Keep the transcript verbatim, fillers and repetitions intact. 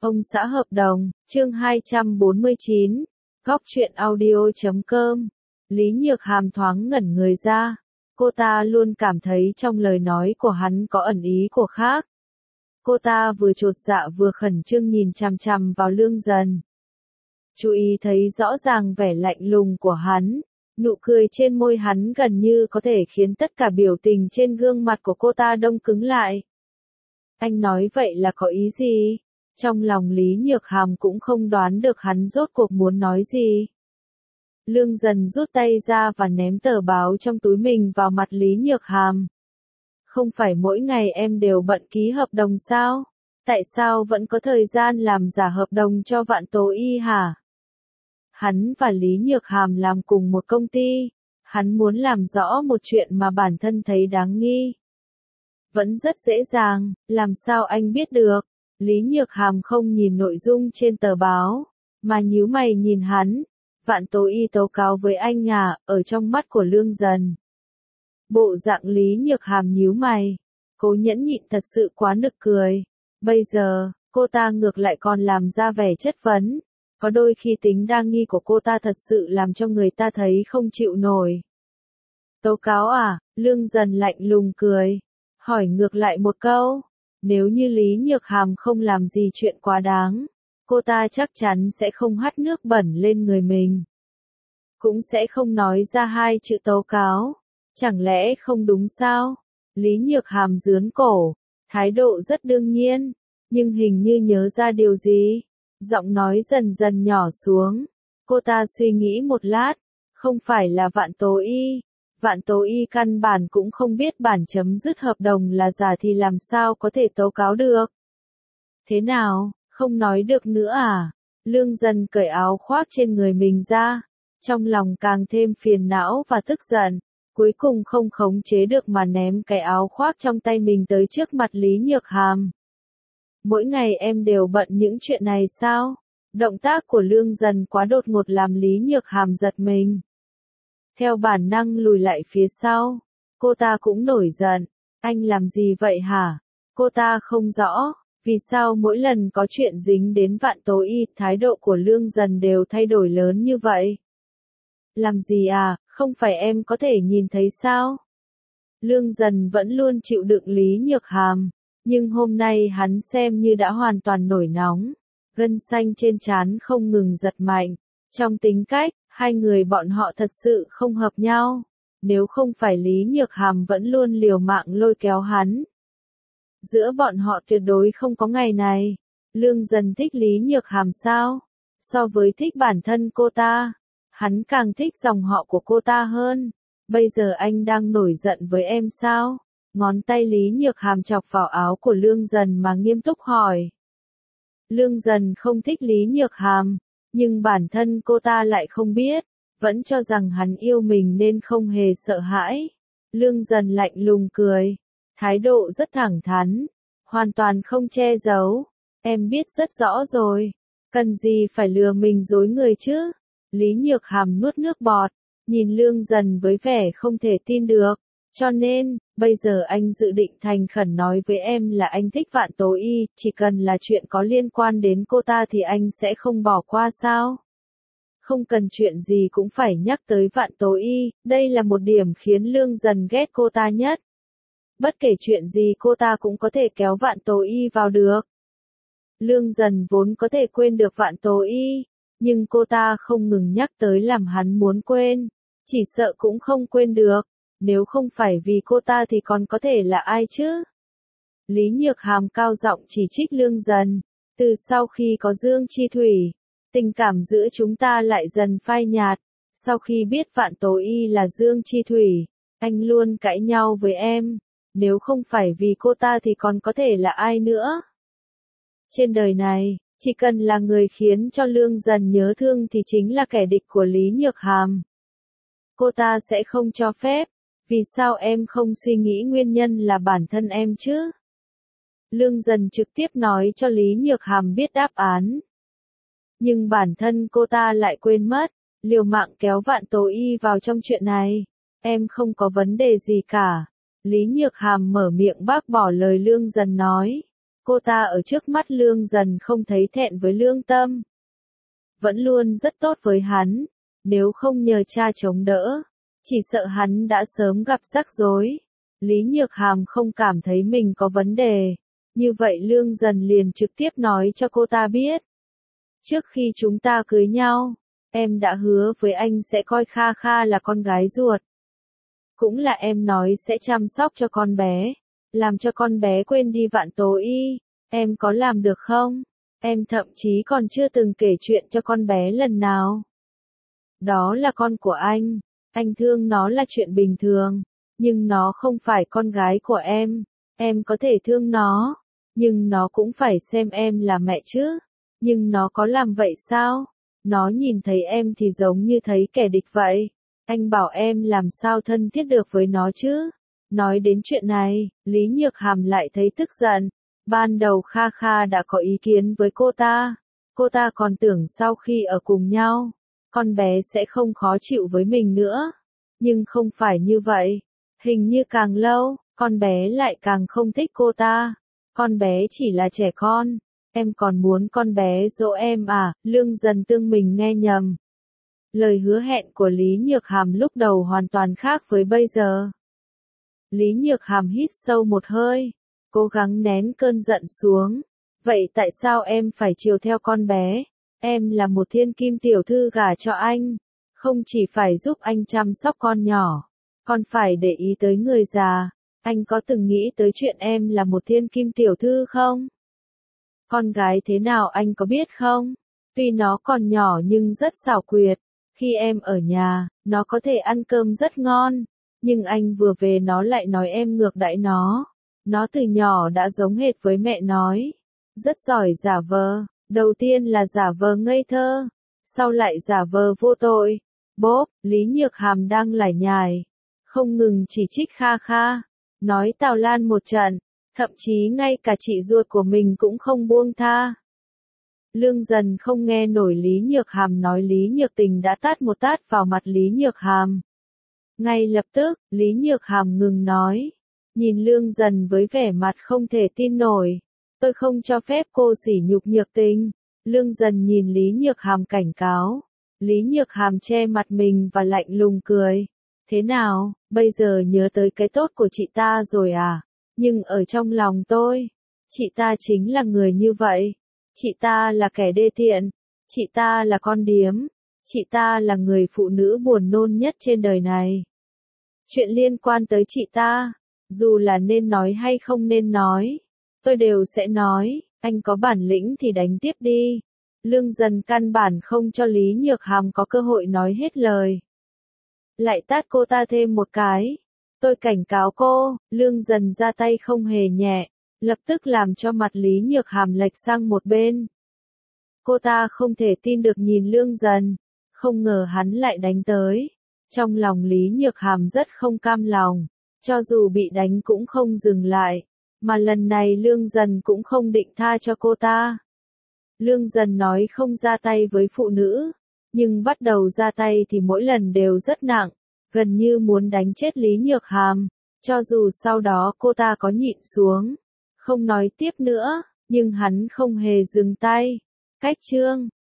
Ông xã hợp đồng, chương hai trăm bốn mươi chín, góc truyện audio chấm com. Lý Nhược Hàm thoáng ngẩn người ra, cô ta luôn cảm thấy trong lời nói của hắn có ẩn ý của khác. Cô ta vừa chột dạ vừa khẩn trương nhìn chằm chằm vào Lương Dần. Chú ý thấy rõ ràng vẻ lạnh lùng của hắn, nụ cười trên môi hắn gần như có thể khiến tất cả biểu tình trên gương mặt của cô ta đông cứng lại. Anh nói vậy là có ý gì? Trong lòng Lý Nhược Hàm cũng không đoán được hắn rốt cuộc muốn nói gì. Lương Dần rút tay ra và ném tờ báo trong túi mình vào mặt Lý Nhược Hàm. Không phải mỗi ngày em đều bận ký hợp đồng sao? Tại sao vẫn có thời gian làm giả hợp đồng cho Vạn Tố Y hả? Hắn và Lý Nhược Hàm làm cùng một công ty. Hắn muốn làm rõ một chuyện mà bản thân thấy đáng nghi. Vẫn rất dễ dàng, làm sao anh biết được? Lý Nhược Hàm không nhìn nội dung trên tờ báo, mà nhíu mày nhìn hắn. Vạn Tố Y tố cáo với anh à, ở trong mắt của Lương Dần. Bộ dạng Lý Nhược Hàm nhíu mày, cố nhẫn nhịn thật sự quá nực cười. Bây giờ, cô ta ngược lại còn làm ra vẻ chất vấn. Có đôi khi tính đa nghi của cô ta thật sự làm cho người ta thấy không chịu nổi. Tố cáo à? Lương Dần lạnh lùng cười, hỏi ngược lại một câu. Nếu như Lý Nhược Hàm không làm gì chuyện quá đáng, cô ta chắc chắn sẽ không hắt nước bẩn lên người mình. Cũng sẽ không nói ra hai chữ tố cáo. Chẳng lẽ không đúng sao? Lý Nhược Hàm rướn cổ, thái độ rất đương nhiên, nhưng hình như nhớ ra điều gì. Giọng nói dần dần nhỏ xuống. Cô ta suy nghĩ một lát, không phải là Vạn Tố Y. Vạn Tố Y căn bản cũng không biết bản chấm dứt hợp đồng là giả thì làm sao có thể tố cáo được. Thế nào, không nói được nữa à? Lương Dần cởi áo khoác trên người mình ra, trong lòng càng thêm phiền não và tức giận, cuối cùng không khống chế được mà ném cái áo khoác trong tay mình tới trước mặt Lý Nhược Hàm. Mỗi ngày em đều bận những chuyện này sao? Động tác của Lương Dần quá đột ngột làm Lý Nhược Hàm giật mình. Theo bản năng lùi lại phía sau, cô ta cũng nổi giận. Anh làm gì vậy hả? Cô ta không rõ, vì sao mỗi lần có chuyện dính đến Vạn Tố Y, thái độ của Lương Dần đều thay đổi lớn như vậy. Làm gì à, không phải em có thể nhìn thấy sao? Lương Dần vẫn luôn chịu đựng Lý Nhược Hàm, nhưng hôm nay hắn xem như đã hoàn toàn nổi nóng, gân xanh trên trán không ngừng giật mạnh. Trong tính cách, hai người bọn họ thật sự không hợp nhau, nếu không phải Lý Nhược Hàm vẫn luôn liều mạng lôi kéo hắn. Giữa bọn họ tuyệt đối không có ngày này. Lương Dần thích Lý Nhược Hàm sao? So với thích bản thân cô ta, hắn càng thích dòng họ của cô ta hơn. Bây giờ anh đang nổi giận với em sao? Ngón tay Lý Nhược Hàm chọc vào áo của Lương Dần mà nghiêm túc hỏi. Lương Dần không thích Lý Nhược Hàm, nhưng bản thân cô ta lại không biết, vẫn cho rằng hắn yêu mình nên không hề sợ hãi. Lương Dần lạnh lùng cười, thái độ rất thẳng thắn, hoàn toàn không che giấu. Em biết rất rõ rồi, cần gì phải lừa mình dối người chứ? Lý Nhược Hàm nuốt nước bọt, nhìn Lương Dần với vẻ không thể tin được. Cho nên, bây giờ anh dự định thành khẩn nói với em là anh thích Vạn Tố Y, chỉ cần là chuyện có liên quan đến cô ta thì anh sẽ không bỏ qua sao? Không cần chuyện gì cũng phải nhắc tới Vạn Tố Y, đây là một điểm khiến Lương Dần ghét cô ta nhất. Bất kể chuyện gì cô ta cũng có thể kéo Vạn Tố Y vào được. Lương Dần vốn có thể quên được Vạn Tố Y, nhưng cô ta không ngừng nhắc tới làm hắn muốn quên, chỉ sợ cũng không quên được. Nếu không phải vì cô ta thì còn có thể là ai chứ? Lý Nhược Hàm cao giọng chỉ trích Lương Dần. Từ sau khi có Dương Chi Thủy, tình cảm giữa chúng ta lại dần phai nhạt. Sau khi biết Vạn Tố Y là Dương Chi Thủy, anh luôn cãi nhau với em. Nếu không phải vì cô ta thì còn có thể là ai nữa? Trên đời này, chỉ cần là người khiến cho Lương Dần nhớ thương thì chính là kẻ địch của Lý Nhược Hàm. Cô ta sẽ không cho phép. Vì sao em không suy nghĩ nguyên nhân là bản thân em chứ? Lương Dần trực tiếp nói cho Lý Nhược Hàm biết đáp án. Nhưng bản thân cô ta lại quên mất, liều mạng kéo Vạn Tố Y vào trong chuyện này. Em không có vấn đề gì cả. Lý Nhược Hàm mở miệng bác bỏ lời Lương Dần nói. Cô ta ở trước mắt Lương Dần không thấy thẹn với lương tâm. Vẫn luôn rất tốt với hắn, nếu không nhờ cha chống đỡ, chỉ sợ hắn đã sớm gặp rắc rối. Lý Nhược Hàm không cảm thấy mình có vấn đề, như vậy Lương Dần liền trực tiếp nói cho cô ta biết. Trước khi chúng ta cưới nhau, em đã hứa với anh sẽ coi Kha Kha là con gái ruột. Cũng là em nói sẽ chăm sóc cho con bé, làm cho con bé quên đi vạn tố y, em có làm được không? Em thậm chí còn chưa từng kể chuyện cho con bé lần nào. Đó là con của anh, anh thương nó là chuyện bình thường, nhưng nó không phải con gái của em, em có thể thương nó, nhưng nó cũng phải xem em là mẹ chứ. Nhưng nó có làm vậy sao? Nó nhìn thấy em thì giống như thấy kẻ địch vậy. Anh bảo em làm sao thân thiết được với nó chứ? Nói đến chuyện này, Lý Nhược Hàm lại thấy tức giận. Ban đầu Kha Kha đã có ý kiến với cô ta. Cô ta còn tưởng sau khi ở cùng nhau, con bé sẽ không khó chịu với mình nữa. Nhưng không phải như vậy. Hình như càng lâu, con bé lại càng không thích cô ta. Con bé chỉ là trẻ con. Em còn muốn con bé dỗ em à? Lương Dần tương mình nghe nhầm. Lời hứa hẹn của Lý Nhược Hàm lúc đầu hoàn toàn khác với bây giờ. Lý Nhược Hàm hít sâu một hơi, cố gắng nén cơn giận xuống. Vậy tại sao em phải chiều theo con bé? Em là một thiên kim tiểu thư gả cho anh, không chỉ phải giúp anh chăm sóc con nhỏ, còn phải để ý tới người già. Anh có từng nghĩ tới chuyện em là một thiên kim tiểu thư không? Con gái thế nào anh có biết không? Tuy nó còn nhỏ nhưng rất xảo quyệt. Khi em ở nhà, nó có thể ăn cơm rất ngon, nhưng anh vừa về nó lại nói em ngược đãi nó. Nó từ nhỏ đã giống hệt với mẹ nói. Rất giỏi giả vờ, đầu tiên là giả vờ ngây thơ, sau lại giả vờ vô tội. Bốp, Lý Nhược Hàm đang lải nhải, không ngừng chỉ trích Kha Kha, nói Tào Lan một trận, thậm chí ngay cả chị ruột của mình cũng không buông tha. Lương Dần không nghe nổi Lý Nhược Hàm nói, Lý Nhược Tình đã tát một tát vào mặt Lý Nhược Hàm. Ngay lập tức, Lý Nhược Hàm ngừng nói, nhìn Lương Dần với vẻ mặt không thể tin nổi. Tôi không cho phép cô sỉ nhục Nhược Tình. Lương Dần nhìn Lý Nhược Hàm cảnh cáo. Lý Nhược Hàm che mặt mình và lạnh lùng cười. Thế nào, bây giờ nhớ tới cái tốt của chị ta rồi à? Nhưng ở trong lòng tôi, chị ta chính là người như vậy. Chị ta là kẻ đê tiện. Chị ta là con điếm. Chị ta là người phụ nữ buồn nôn nhất trên đời này. Chuyện liên quan tới chị ta, dù là nên nói hay không nên nói, tôi đều sẽ nói. Anh có bản lĩnh thì đánh tiếp đi. Lương Dần căn bản không cho Lý Nhược Hàm có cơ hội nói hết lời. Lại tát cô ta thêm một cái. Tôi cảnh cáo cô. Lương Dần ra tay không hề nhẹ, lập tức làm cho mặt Lý Nhược Hàm lệch sang một bên. Cô ta không thể tin được nhìn Lương Dần, không ngờ hắn lại đánh tới. Trong lòng Lý Nhược Hàm rất không cam lòng, cho dù bị đánh cũng không dừng lại, mà lần này Lương Dần cũng không định tha cho cô ta. Lương Dần nói không ra tay với phụ nữ, nhưng bắt đầu ra tay thì mỗi lần đều rất nặng, gần như muốn đánh chết Lý Nhược Hàm. Cho dù sau đó cô ta có nhịn xuống, không nói tiếp nữa, nhưng hắn không hề dừng tay. Cách chương